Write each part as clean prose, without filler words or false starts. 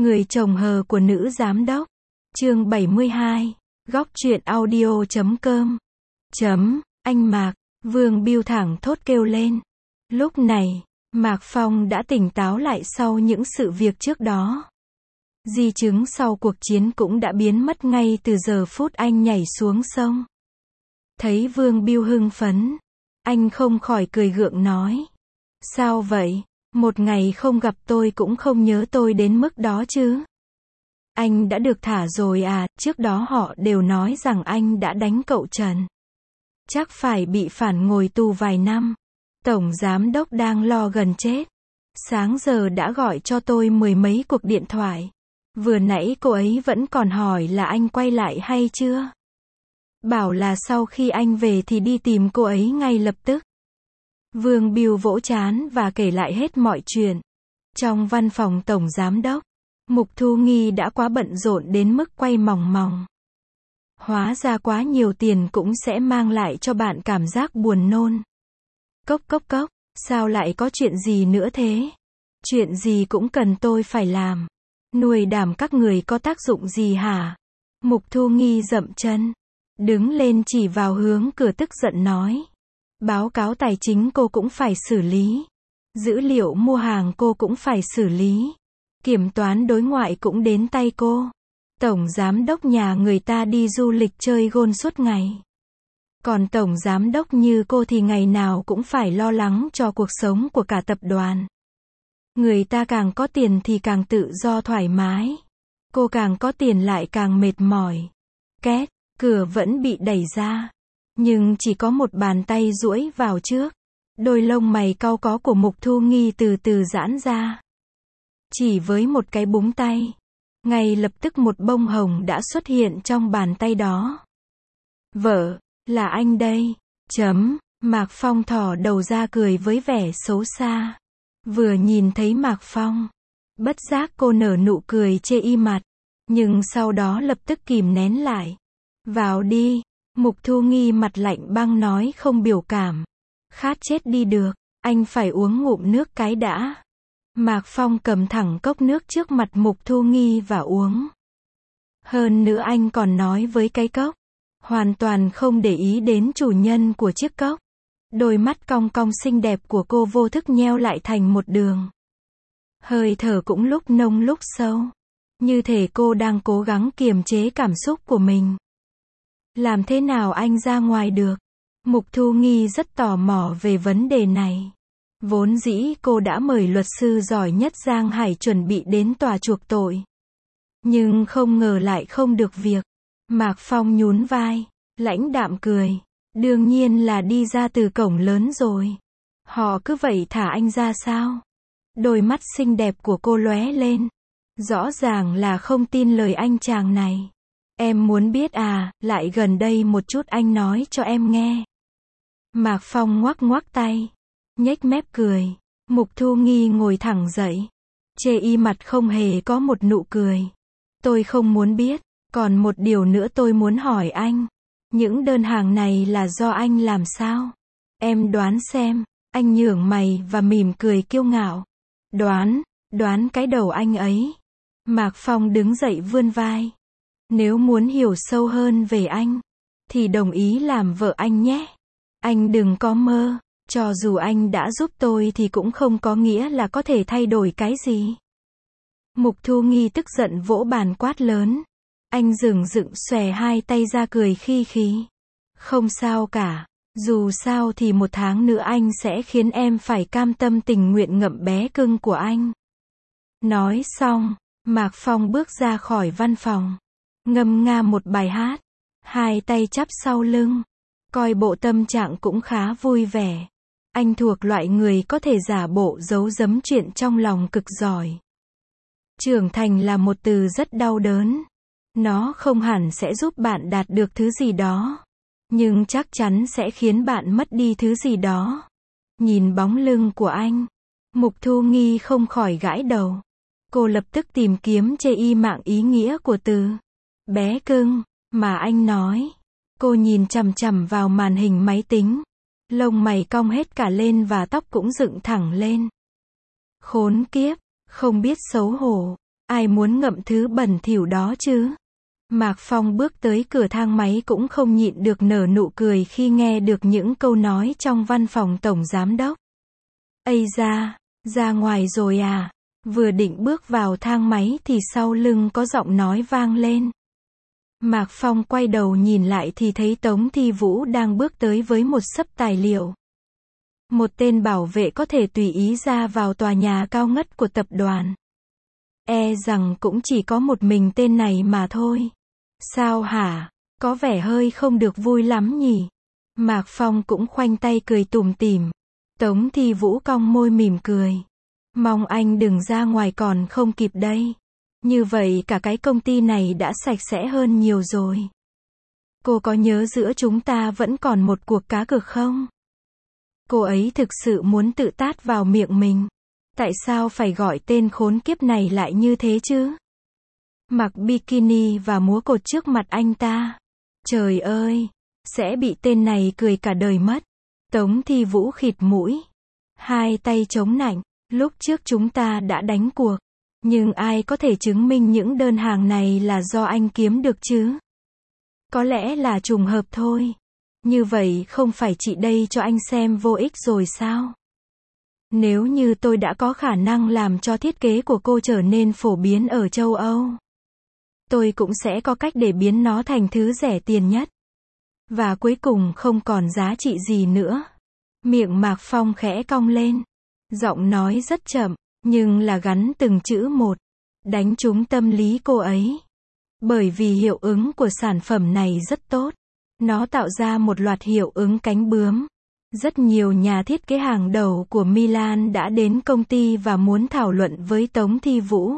Người chồng hờ của nữ giám đốc. Chương 72. Góc truyện audio.com. Anh Mạc. Vương Biêu thẳng thốt kêu lên. Lúc này, Mạc Phong đã tỉnh táo lại sau những sự việc trước đó. Di chứng sau cuộc chiến cũng đã biến mất ngay từ giờ phút anh nhảy xuống sông. Thấy Vương Biêu hưng phấn, anh không khỏi cười gượng nói. Sao vậy? Một ngày không gặp tôi cũng không nhớ tôi đến mức đó chứ? Anh đã được thả rồi à? Trước đó họ đều nói rằng anh đã đánh cậu Trần. Chắc phải bị phản ngồi tù vài năm. Tổng giám đốc đang lo gần chết. Sáng giờ đã gọi cho tôi mười mấy cuộc điện thoại. Vừa nãy cô ấy vẫn còn hỏi là anh quay lại hay chưa. Bảo là sau khi anh về thì đi tìm cô ấy ngay lập tức. Vương Biêu vỗ trán và kể lại hết mọi chuyện. Trong văn phòng tổng giám đốc, Mục Thu Nghi đã quá bận rộn đến mức quay mòng mòng. Hóa ra quá nhiều tiền cũng sẽ mang lại cho bạn cảm giác buồn nôn. Cốc cốc cốc, sao lại có chuyện gì nữa thế? Chuyện gì cũng cần tôi phải làm. Nuôi đảm các người có tác dụng gì hả? Mục Thu Nghi dậm chân, đứng lên chỉ vào hướng cửa tức giận nói. Báo cáo tài chính cô cũng phải xử lý. Dữ liệu mua hàng cô cũng phải xử lý. Kiểm toán đối ngoại cũng đến tay cô. Tổng giám đốc nhà người ta đi du lịch chơi gôn suốt ngày. Còn tổng giám đốc như cô thì ngày nào cũng phải lo lắng cho cuộc sống của cả tập đoàn. Người ta càng có tiền thì càng tự do thoải mái. Cô càng có tiền lại càng mệt mỏi. Két, cửa vẫn bị đẩy ra. Nhưng chỉ có một bàn tay duỗi vào trước. Đôi lông mày cau có của Mục Thu Nghi từ từ giãn ra. Chỉ với một cái búng tay, ngay lập tức một bông hồng đã xuất hiện trong bàn tay đó. Vợ, là anh đây. Mạc Phong thò đầu ra cười với vẻ xấu xa. Vừa nhìn thấy Mạc Phong, bất giác cô nở nụ cười chê y mặt. Nhưng sau đó lập tức kìm nén lại. Vào đi. Mục Thu Nghi mặt lạnh băng nói không biểu cảm. Khát chết đi được, anh phải uống ngụm nước cái đã. Mạc Phong cầm thẳng cốc nước trước mặt Mục Thu Nghi và uống. Hơn nữa anh còn nói với cái cốc, hoàn toàn không để ý đến chủ nhân của chiếc cốc. Đôi mắt cong cong xinh đẹp của cô vô thức nheo lại thành một đường. Hơi thở cũng lúc nông lúc sâu. Như thể cô đang cố gắng kiềm chế cảm xúc của mình. Làm thế nào anh ra ngoài được? Mục Thu Nghi rất tò mò về vấn đề này. Vốn dĩ cô đã mời luật sư giỏi nhất Giang Hải chuẩn bị đến tòa chuộc tội. Nhưng không ngờ lại không được việc. Mạc Phong nhún vai, lãnh đạm cười. Đương nhiên là đi ra từ cổng lớn rồi. Họ cứ vậy thả anh ra sao? Đôi mắt xinh đẹp của cô lóe lên. Rõ ràng là không tin lời anh chàng này. Em muốn biết à, lại gần đây một chút anh nói cho em nghe. Mạc Phong ngoắc ngoắc tay, nhếch mép cười. Mục Thu Nghi ngồi thẳng dậy. Chê y mặt không hề có một nụ cười. Tôi không muốn biết, còn một điều nữa tôi muốn hỏi anh. Những đơn hàng này là do anh làm sao? Em đoán xem. Anh nhướng mày và mỉm cười kiêu ngạo. Đoán cái đầu anh ấy. Mạc Phong đứng dậy vươn vai. Nếu muốn hiểu sâu hơn về anh, thì đồng ý làm vợ anh nhé. Anh đừng có mơ, cho dù anh đã giúp tôi thì cũng không có nghĩa là có thể thay đổi cái gì. Mục Thu Nghi tức giận vỗ bàn quát lớn. Anh dựng xòe hai tay ra cười khi khí. Không sao cả, dù sao thì một tháng nữa anh sẽ khiến em phải cam tâm tình nguyện ngậm bé cưng của anh. Nói xong, Mạc Phong bước ra khỏi văn phòng. Ngâm nga một bài hát, hai tay chắp sau lưng, coi bộ tâm trạng cũng khá vui vẻ. Anh thuộc loại người có thể giả bộ giấu giếm chuyện trong lòng cực giỏi. Trưởng thành là một từ rất đau đớn. Nó không hẳn sẽ giúp bạn đạt được thứ gì đó, nhưng chắc chắn sẽ khiến bạn mất đi thứ gì đó. Nhìn bóng lưng của anh, Mục Thu Nghi không khỏi gãi đầu. Cô lập tức tìm kiếm chê y mạng ý nghĩa của từ bé cưng mà anh nói. Cô nhìn chằm chằm vào màn hình máy tính. Lông mày cong hết cả lên và tóc cũng dựng thẳng lên. Khốn kiếp, không biết xấu hổ. Ai muốn ngậm thứ bẩn thỉu đó chứ? Mạc Phong bước tới cửa thang máy cũng không nhịn được nở nụ cười khi nghe được những câu nói trong văn phòng tổng giám đốc. Ây da, ra ngoài rồi à? Vừa định bước vào thang máy thì sau lưng có giọng nói vang lên. Mạc Phong quay đầu nhìn lại thì thấy Tống Thi Vũ đang bước tới với một xấp tài liệu. Một tên bảo vệ có thể tùy ý ra vào tòa nhà cao ngất của tập đoàn. E rằng cũng chỉ có một mình tên này mà thôi. Sao hả? Có vẻ hơi không được vui lắm nhỉ? Mạc Phong cũng khoanh tay cười tủm tỉm. Tống Thi Vũ cong môi mỉm cười. Mong anh đừng ra ngoài còn không kịp đây. Như vậy cả cái công ty này đã sạch sẽ hơn nhiều rồi. Cô có nhớ giữa chúng ta vẫn còn một cuộc cá cược không? Cô ấy thực sự muốn tự tát vào miệng mình. Tại sao phải gọi tên khốn kiếp này lại như thế chứ? Mặc bikini và múa cột trước mặt anh ta. Trời ơi, sẽ bị tên này cười cả đời mất. Tống Thi Vũ khịt mũi. Hai tay chống nạnh. Lúc trước chúng ta đã đánh cuộc. Nhưng ai có thể chứng minh những đơn hàng này là do anh kiếm được chứ? Có lẽ là trùng hợp thôi. Như vậy không phải chị đây cho anh xem vô ích rồi sao? Nếu như tôi đã có khả năng làm cho thiết kế của cô trở nên phổ biến ở châu Âu, tôi cũng sẽ có cách để biến nó thành thứ rẻ tiền nhất. Và cuối cùng không còn giá trị gì nữa. Miệng Mạc Phong khẽ cong lên. Giọng nói rất chậm, nhưng là gắn từng chữ một. Đánh trúng tâm lý cô ấy. Bởi vì hiệu ứng của sản phẩm này rất tốt. Nó tạo ra một loạt hiệu ứng cánh bướm. Rất nhiều nhà thiết kế hàng đầu của Milan đã đến công ty và muốn thảo luận với Tống Thi Vũ.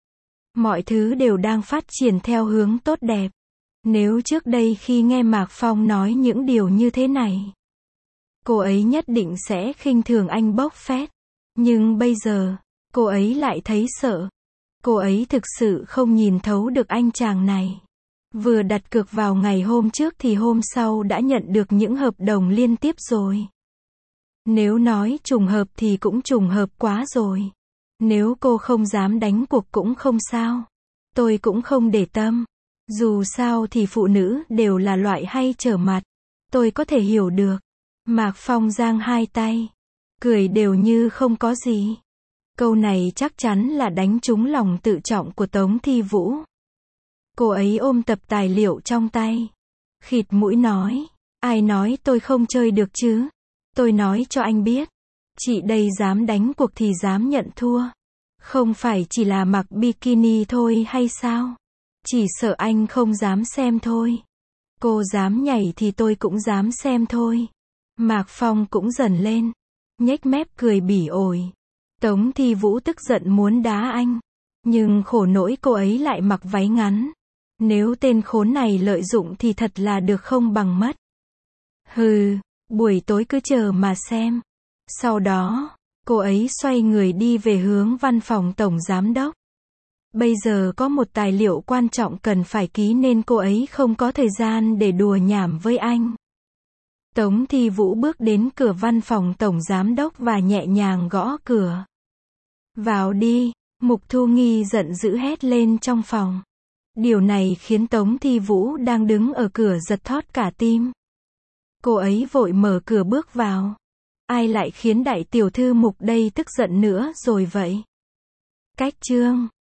Mọi thứ đều đang phát triển theo hướng tốt đẹp. Nếu trước đây khi nghe Mạc Phong nói những điều như thế này, cô ấy nhất định sẽ khinh thường anh bốc phét. Nhưng bây giờ, cô ấy lại thấy sợ. Cô ấy thực sự không nhìn thấu được anh chàng này. Vừa đặt cược vào ngày hôm trước thì hôm sau đã nhận được những hợp đồng liên tiếp rồi. Nếu nói trùng hợp thì cũng trùng hợp quá rồi. Nếu cô không dám đánh cuộc cũng không sao. Tôi cũng không để tâm. Dù sao thì phụ nữ đều là loại hay trở mặt. Tôi có thể hiểu được. Mạc Phong giang hai tay. Cười đều như không có gì. Câu này chắc chắn là đánh trúng lòng tự trọng của Tống Thi Vũ. Cô ấy ôm tập tài liệu trong tay. Khịt mũi nói. Ai nói tôi không chơi được chứ? Tôi nói cho anh biết. Chị đây dám đánh cuộc thì dám nhận thua. Không phải chỉ là mặc bikini thôi hay sao? Chỉ sợ anh không dám xem thôi. Cô dám nhảy thì tôi cũng dám xem thôi. Mạc Phong cũng dần lên. Nhếch mép cười bỉ ổi. Tống Thi Vũ tức giận muốn đá anh. Nhưng khổ nỗi cô ấy lại mặc váy ngắn. Nếu tên khốn này lợi dụng thì thật là được không bằng mất. Hừ, buổi tối cứ chờ mà xem. Sau đó, cô ấy xoay người đi về hướng văn phòng tổng giám đốc. Bây giờ có một tài liệu quan trọng cần phải ký nên cô ấy không có thời gian để đùa nhảm với anh. Tống Thi Vũ bước đến cửa văn phòng tổng giám đốc và nhẹ nhàng gõ cửa. Vào đi, Mục Thu Nghi giận dữ hét lên trong phòng. Điều này khiến Tống Thi Vũ đang đứng ở cửa giật thót cả tim. Cô ấy vội mở cửa bước vào. Ai lại khiến đại tiểu thư Mục đây tức giận nữa rồi vậy? Cách chương